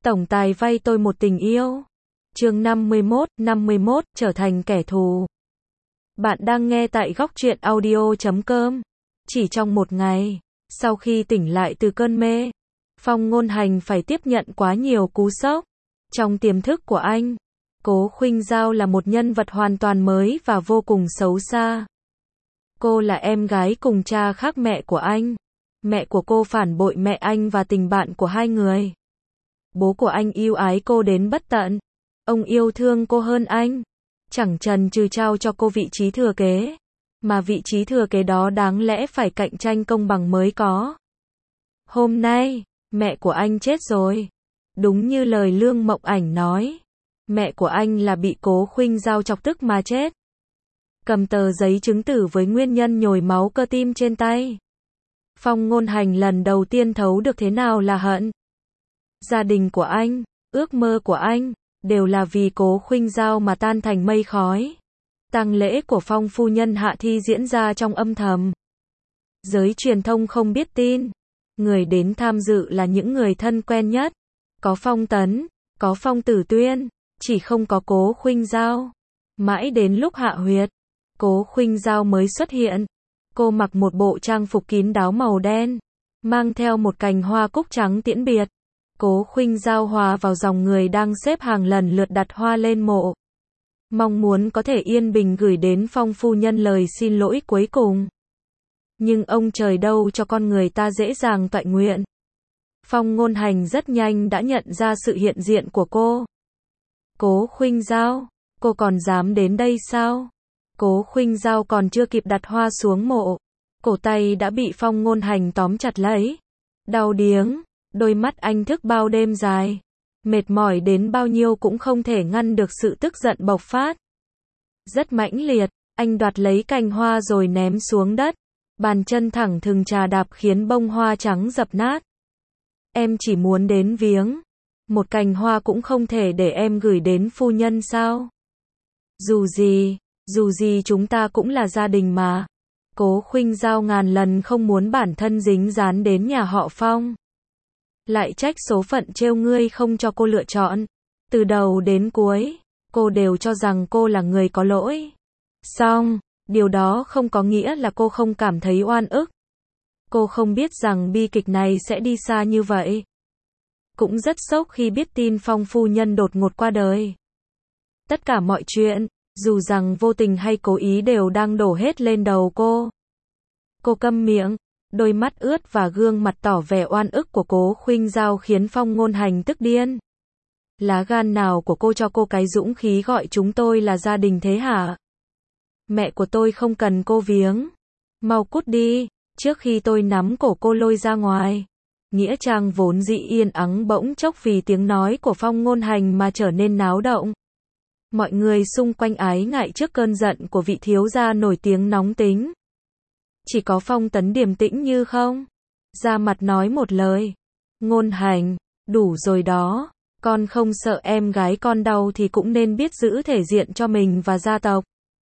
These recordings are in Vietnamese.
Tổng tài vay tôi một tình yêu. Chương 51, trở thành kẻ thù. Bạn đang nghe tại góc truyện audio.com. Chỉ trong một ngày, sau khi tỉnh lại từ cơn mê, Phong Ngôn Hành phải tiếp nhận quá nhiều cú sốc. Trong tiềm thức của anh, Cố Khuynh Giao là một nhân vật hoàn toàn mới và vô cùng xấu xa. Cô là em gái cùng cha khác mẹ của anh. Mẹ của cô phản bội mẹ anh và tình bạn của hai người. Bố của anh yêu ái cô đến bất tận. Ông yêu thương cô hơn anh. Chẳng chần chừ trao cho cô vị trí thừa kế. Mà vị trí thừa kế đó đáng lẽ phải cạnh tranh công bằng mới có. Hôm nay, mẹ của anh chết rồi. Đúng như lời Lương Mộng Ảnh nói. Mẹ của anh là bị Cố Khuynh Giao chọc tức mà chết. Cầm tờ giấy chứng tử với nguyên nhân nhồi máu cơ tim trên tay. Phong Ngôn Hành lần đầu tiên thấu được thế nào là hận. Gia đình của anh, ước mơ của anh, đều là vì Cố Khuynh Giao mà tan thành mây khói. Tang lễ của Phong phu nhân Hạ Thi diễn ra trong âm thầm. Giới truyền thông không biết tin. Người đến tham dự là những người thân quen nhất. Có Phong Tấn, có Phong Tử Tuyên, chỉ không có Cố Khuynh Giao. Mãi đến lúc hạ huyệt, Cố Khuynh Giao mới xuất hiện. Cô mặc một bộ trang phục kín đáo màu đen, mang theo một cành hoa cúc trắng tiễn biệt. Cố Khuynh Giao hòa vào dòng người đang xếp hàng lần lượt đặt hoa lên mộ. Mong muốn có thể yên bình gửi đến Phong phu nhân lời xin lỗi cuối cùng. Nhưng ông trời đâu cho con người ta dễ dàng toại nguyện. Phong Ngôn Hành rất nhanh đã nhận ra sự hiện diện của cô. Cố Khuynh Giao, cô còn dám đến đây sao? Cố Khuynh Giao còn chưa kịp đặt hoa xuống mộ, cổ tay đã bị Phong Ngôn Hành tóm chặt lấy. Đau điếng, đôi mắt anh thức bao đêm dài. Mệt mỏi đến bao nhiêu cũng không thể ngăn được sự tức giận bộc phát. Rất mãnh liệt, anh đoạt lấy cành hoa rồi ném xuống đất. Bàn chân thẳng thừng chà đạp khiến bông hoa trắng dập nát. Em chỉ muốn đến viếng. Một cành hoa cũng không thể để em gửi đến phu nhân sao? Dù gì chúng ta cũng là gia đình mà. Cố Khuynh Giao ngàn lần không muốn bản thân dính dán đến nhà họ Phong. Lại trách số phận trêu ngươi không cho cô lựa chọn. Từ đầu đến cuối, cô đều cho rằng cô là người có lỗi. Song, điều đó không có nghĩa là cô không cảm thấy oan ức. Cô không biết rằng bi kịch này sẽ đi xa như vậy. Cũng rất sốc khi biết tin Phong phu nhân đột ngột qua đời. Tất cả mọi chuyện, dù rằng vô tình hay cố ý đều đang đổ hết lên đầu cô. Cô câm miệng, đôi mắt ướt và gương mặt tỏ vẻ oan ức của Cố Khuynh Giao khiến Phong Ngôn Hành tức điên. Lá gan nào của cô cho cô cái dũng khí gọi chúng tôi là gia đình thế hả? Mẹ của tôi không cần cô viếng. Mau cút đi, trước khi tôi nắm cổ cô lôi ra ngoài. Nghĩa trang vốn dĩ yên ắng bỗng chốc vì tiếng nói của Phong Ngôn Hành mà trở nên náo động. Mọi người xung quanh ái ngại trước cơn giận của vị thiếu gia nổi tiếng nóng tính. Chỉ có Phong Tấn điềm tĩnh như không. Ra mặt nói một lời. Ngôn Hành, đủ rồi đó. Con không sợ em gái con đau thì cũng nên biết giữ thể diện cho mình và gia tộc.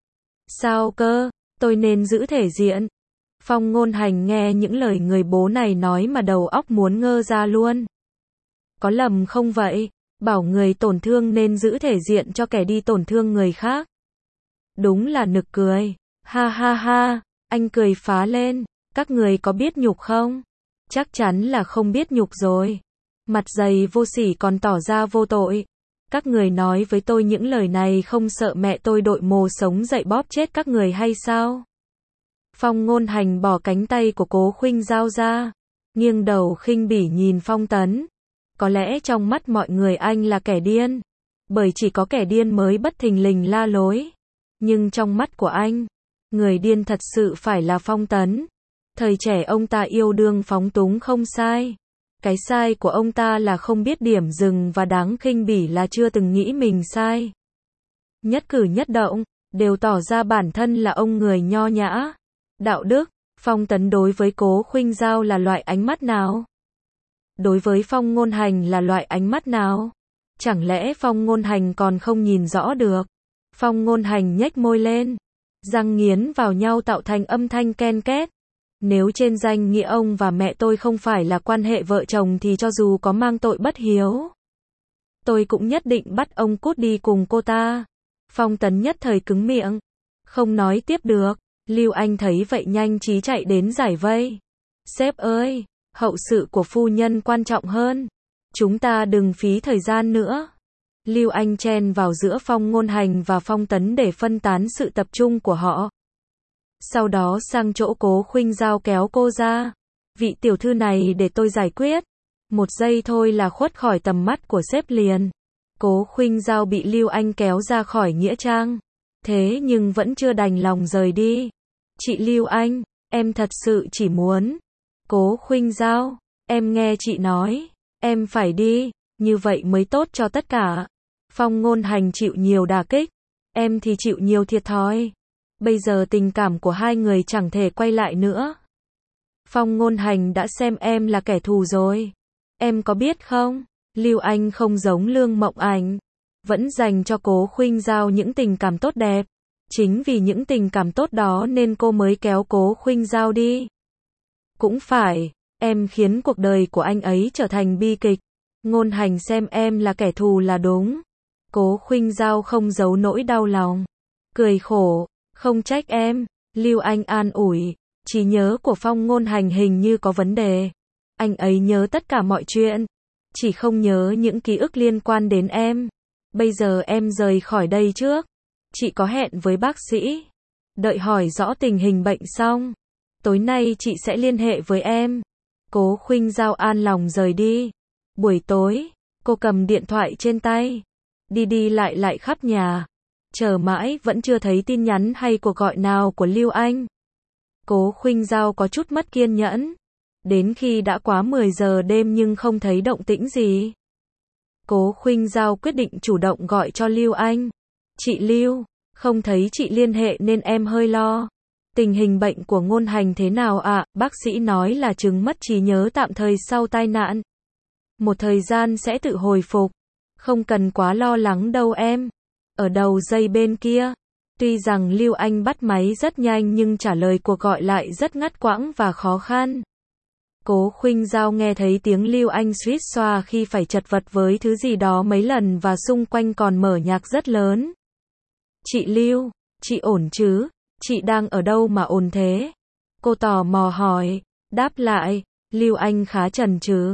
Sao cơ, tôi nên giữ thể diện. Phong Ngôn Hành nghe những lời người bố này nói mà đầu óc muốn ngơ ra luôn. Có lầm không vậy? Bảo người tổn thương nên giữ thể diện cho kẻ đi tổn thương người khác. Đúng là nực cười. Ha ha ha, anh cười phá lên. Các người có biết nhục không? Chắc chắn là không biết nhục rồi. Mặt dày vô sỉ còn tỏ ra vô tội. Các người nói với tôi những lời này không sợ mẹ tôi đội mồ sống dậy bóp chết các người hay sao? Phong Ngôn Hành bỏ cánh tay của Cố Khuynh Giao ra, nghiêng đầu khinh bỉ nhìn Phong Tấn. Có lẽ trong mắt mọi người anh là kẻ điên, bởi chỉ có kẻ điên mới bất thình lình la lối. Nhưng trong mắt của anh, người điên thật sự phải là Phong Tấn. Thời trẻ ông ta yêu đương phóng túng không sai. Cái sai của ông ta là không biết điểm dừng và đáng khinh bỉ là chưa từng nghĩ mình sai. Nhất cử nhất động, đều tỏ ra bản thân là ông người nho nhã. Đạo đức, Phong Tấn đối với Cố Khuynh Giao là loại ánh mắt nào? Đối với Phong Ngôn Hành là loại ánh mắt nào? Chẳng lẽ Phong Ngôn Hành còn không nhìn rõ được? Phong Ngôn Hành nhếch môi lên, răng nghiến vào nhau tạo thành âm thanh ken két. Nếu trên danh nghĩa ông và mẹ tôi không phải là quan hệ vợ chồng thì cho dù có mang tội bất hiếu, tôi cũng nhất định bắt ông cút đi cùng cô ta. Phong Tấn nhất thời cứng miệng, không nói tiếp được. Lưu Anh thấy vậy nhanh trí chạy đến giải vây. Sếp ơi, hậu sự của phu nhân quan trọng hơn. Chúng ta đừng phí thời gian nữa. Lưu Anh chen vào giữa Phong Ngôn Hành và Phong Tấn để phân tán sự tập trung của họ. Sau đó sang chỗ Cố Khuynh Giao kéo cô ra. Vị tiểu thư này để tôi giải quyết. Một giây thôi là khuất khỏi tầm mắt của sếp liền. Cố Khuynh Giao bị Lưu Anh kéo ra khỏi nghĩa trang. Thế nhưng vẫn chưa đành lòng rời đi. Chị Lưu Anh, em thật sự chỉ muốn. Cố Khuynh Giao, em nghe chị nói. Em phải đi, như vậy mới tốt cho tất cả. Phong Ngôn Hành chịu nhiều đả kích. Em thì chịu nhiều thiệt thòi. Bây giờ tình cảm của hai người chẳng thể quay lại nữa. Phong Ngôn Hành đã xem em là kẻ thù rồi. Em có biết không, Lưu Anh không giống Lương Mộng Ảnh, vẫn dành cho Cố Khuynh Giao những tình cảm tốt đẹp. Chính vì những tình cảm tốt đó nên cô mới kéo Cố Khuynh Giao đi. Cũng phải, em khiến cuộc đời của anh ấy trở thành bi kịch. Ngôn Hành xem em là kẻ thù là đúng. Cố Khuynh Giao không giấu nỗi đau lòng, cười khổ, không trách em. Lưu Anh an ủi, trí nhớ của Phong Ngôn Hành hình như có vấn đề. Anh ấy nhớ tất cả mọi chuyện, chỉ không nhớ những ký ức liên quan đến em. Bây giờ em rời khỏi đây trước. Chị có hẹn với bác sĩ. Đợi hỏi rõ tình hình bệnh xong, tối nay chị sẽ liên hệ với em. Cố Khuynh Giao an lòng rời đi. Buổi tối, cô cầm điện thoại trên tay, đi đi lại lại khắp nhà. Chờ mãi vẫn chưa thấy tin nhắn hay cuộc gọi nào của Lưu Anh. Cố Khuynh Giao có chút mất kiên nhẫn. Đến khi đã quá 10 giờ đêm nhưng không thấy động tĩnh gì. Cố Khuynh Giao quyết định chủ động gọi cho Lưu Anh. Chị Lưu, không thấy chị liên hệ nên em hơi lo. Tình hình bệnh của Ngôn Hành thế nào ạ? Bác sĩ nói là chứng mất trí nhớ tạm thời sau tai nạn. Một thời gian sẽ tự hồi phục. Không cần quá lo lắng đâu em. Ở đầu dây bên kia, tuy rằng Lưu Anh bắt máy rất nhanh nhưng trả lời cuộc gọi lại rất ngắt quãng và khó khăn. Cố Khuynh Giao nghe thấy tiếng Lưu Anh suýt xoa khi phải chật vật với thứ gì đó mấy lần và xung quanh còn mở nhạc rất lớn. Chị Lưu, chị ổn chứ? Chị đang ở đâu mà ồn thế? Cô tò mò hỏi. Đáp lại, Lưu Anh khá chần chừ.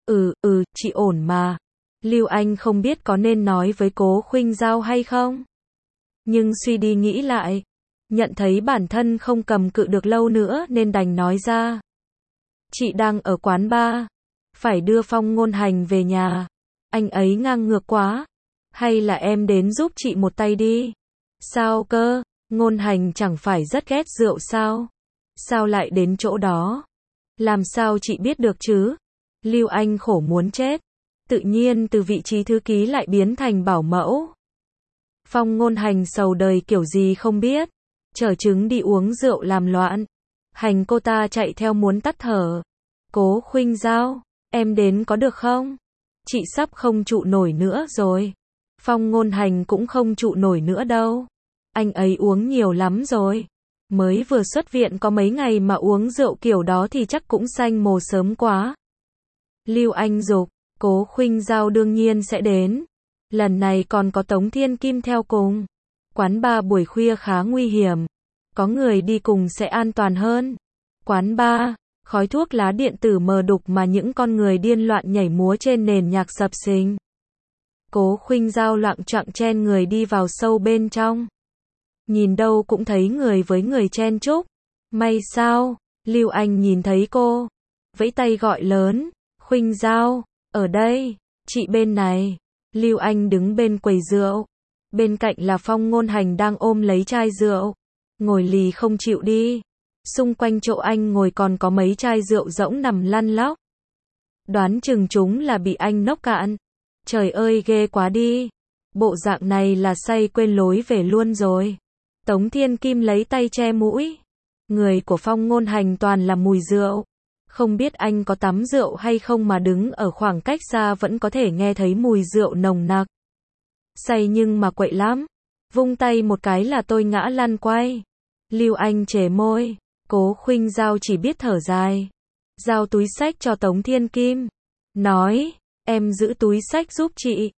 Chị ổn mà. Lưu Anh không biết có nên nói với Cố Khuynh Giao hay không. Nhưng suy đi nghĩ lại, nhận thấy bản thân không cầm cự được lâu nữa nên đành nói ra. Chị đang ở quán bar, phải đưa Phong Ngôn Hành về nhà. Anh ấy ngang ngược quá. Hay là em đến giúp chị một tay đi? Sao cơ? Ngôn Hành chẳng phải rất ghét rượu sao? Sao lại đến chỗ đó? Làm sao chị biết được chứ? Lưu Anh khổ muốn chết. Tự nhiên từ vị trí thư ký lại biến thành bảo mẫu. Phong Ngôn Hành sầu đời kiểu gì không biết. Chở trứng đi uống rượu làm loạn. Hành cô ta chạy theo muốn tắt thở. Cố Khuynh Giao, em đến có được không? Chị sắp không trụ nổi nữa rồi. Phong Ngôn Hành cũng không trụ nổi nữa đâu. Anh ấy uống nhiều lắm rồi. Mới vừa xuất viện có mấy ngày mà uống rượu kiểu đó thì chắc cũng sanh mồ sớm quá. Lưu Anh dục, Cố Khuynh Giao đương nhiên sẽ đến. Lần này còn có Tống Thiên Kim theo cùng. Quán bar buổi khuya khá nguy hiểm. Có người đi cùng sẽ an toàn hơn. Quán bar, khói thuốc lá điện tử mờ đục mà những con người điên loạn nhảy múa trên nền nhạc sập sình. Cố Khuynh Giao loạng choạng chen người đi vào sâu bên trong. Nhìn đâu cũng thấy người với người chen chúc. May sao, Lưu Anh nhìn thấy cô, vẫy tay gọi lớn, Khuynh Giao, ở đây, chị bên này. Lưu Anh đứng bên quầy rượu. Bên cạnh là Phong Ngôn Hành đang ôm lấy chai rượu, ngồi lì không chịu đi. Xung quanh chỗ anh ngồi còn có mấy chai rượu rỗng nằm lăn lóc. Đoán chừng chúng là bị anh nốc cạn. Trời ơi ghê quá đi. Bộ dạng này là say quên lối về luôn rồi. Tống Thiên Kim lấy tay che mũi. Người của Phong Ngôn Hành toàn là mùi rượu. Không biết anh có tắm rượu hay không mà đứng ở khoảng cách xa vẫn có thể nghe thấy mùi rượu nồng nặc. Say nhưng mà quậy lắm. Vung tay một cái là tôi ngã lăn quay. Lưu Anh chề môi. Cố Khuynh Giao chỉ biết thở dài. Giao túi xách cho Tống Thiên Kim. Nói, em giữ túi xách giúp chị.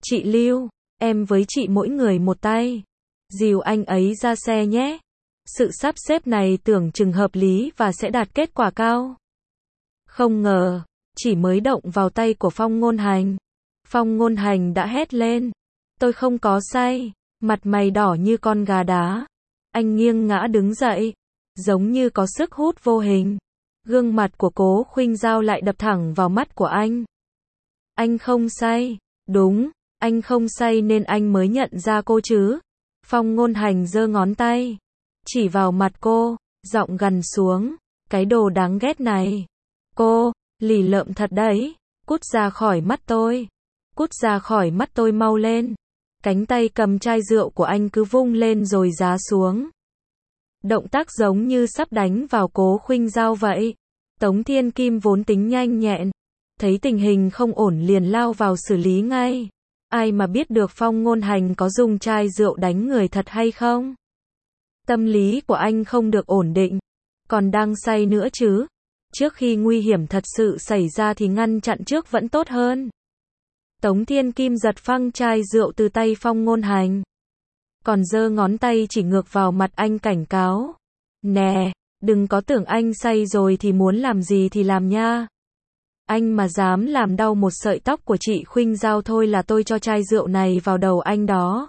Chị Lưu, em với chị mỗi người một tay. Dìu anh ấy ra xe nhé. Sự sắp xếp này tưởng chừng hợp lý và sẽ đạt kết quả cao. Không ngờ, chỉ mới động vào tay của Phong Ngôn Hành. Phong Ngôn Hành đã hét lên. Tôi không có say. Mặt mày đỏ như con gà đá. Anh nghiêng ngã đứng dậy. Giống như có sức hút vô hình. Gương mặt của Cố Khuynh Dao lại đập thẳng vào mắt của anh. Anh không say. Đúng, anh không say nên anh mới nhận ra cô chứ. Phong Ngôn Hành giơ ngón tay. Chỉ vào mặt cô, giọng gằn xuống. Cái đồ đáng ghét này. Cô, lì lợm thật đấy. Cút ra khỏi mắt tôi. Cút ra khỏi mắt tôi mau lên. Cánh tay cầm chai rượu của anh cứ vung lên rồi giáng xuống. Động tác giống như sắp đánh vào Cố Khuynh Dao vậy. Tống Thiên Kim vốn tính nhanh nhẹn. Thấy tình hình không ổn liền lao vào xử lý ngay. Ai mà biết được Phong Ngôn Hành có dùng chai rượu đánh người thật hay không? Tâm lý của anh không được ổn định. Còn đang say nữa chứ. Trước khi nguy hiểm thật sự xảy ra thì ngăn chặn trước vẫn tốt hơn. Tống Thiên Kim giật phăng chai rượu từ tay Phong Ngôn Hành. Còn giơ ngón tay chỉ ngược vào mặt anh cảnh cáo. Nè, đừng có tưởng anh say rồi thì muốn làm gì thì làm nha. Anh mà dám làm đau một sợi tóc của chị Khuynh Dao thôi là tôi cho chai rượu này vào đầu anh đó.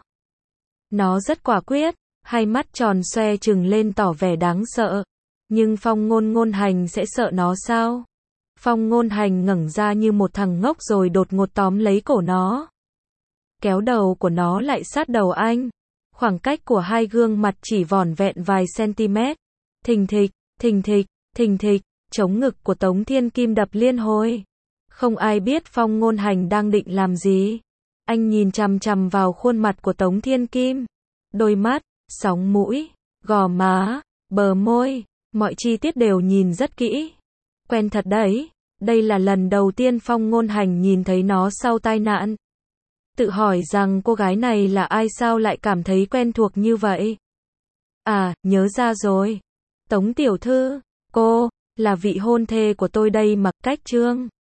Nó rất quả quyết, hai mắt tròn xoe trừng lên tỏ vẻ đáng sợ. Nhưng Phong Ngôn Hành sẽ sợ nó sao? Phong Ngôn Hành ngẩng ra như một thằng ngốc rồi đột ngột tóm lấy cổ nó. Kéo đầu của nó lại sát đầu anh. Khoảng cách của hai gương mặt chỉ vỏn vẹn vài cm. Thình thịch, thình thịch, thình thịch, chống ngực của Tống Thiên Kim đập liên hồi. Không ai biết Phong Ngôn Hành đang định làm gì. Anh nhìn chằm chằm vào khuôn mặt của Tống Thiên Kim. Đôi mắt, sóng mũi, gò má, bờ môi, mọi chi tiết đều nhìn rất kỹ. Quen thật đấy. Đây là lần đầu tiên Phong Ngôn Hành nhìn thấy nó sau tai nạn. Tự hỏi rằng cô gái này là ai sao lại cảm thấy quen thuộc như vậy. À, nhớ ra rồi. Tống tiểu thư, cô, là vị hôn thê của tôi đây mà. Cách Trương.